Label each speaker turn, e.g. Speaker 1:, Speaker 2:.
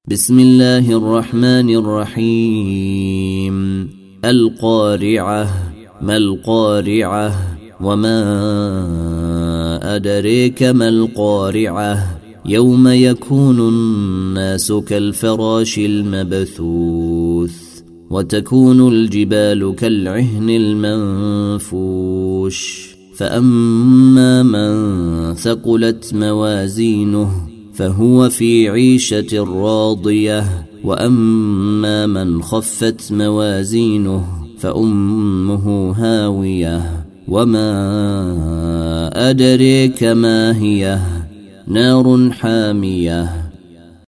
Speaker 1: بسم الله الرحمن الرحيم القارعة ما القارعة وما أدريك ما القارعة يوم يكون الناس كالفراش المبثوث وتكون الجبال كالعهن المنفوش فأما من ثقلت موازينه فهو في عيشة راضية وأما من خفت موازينه فأمه هاوية وما أدريك ما هي نار حامية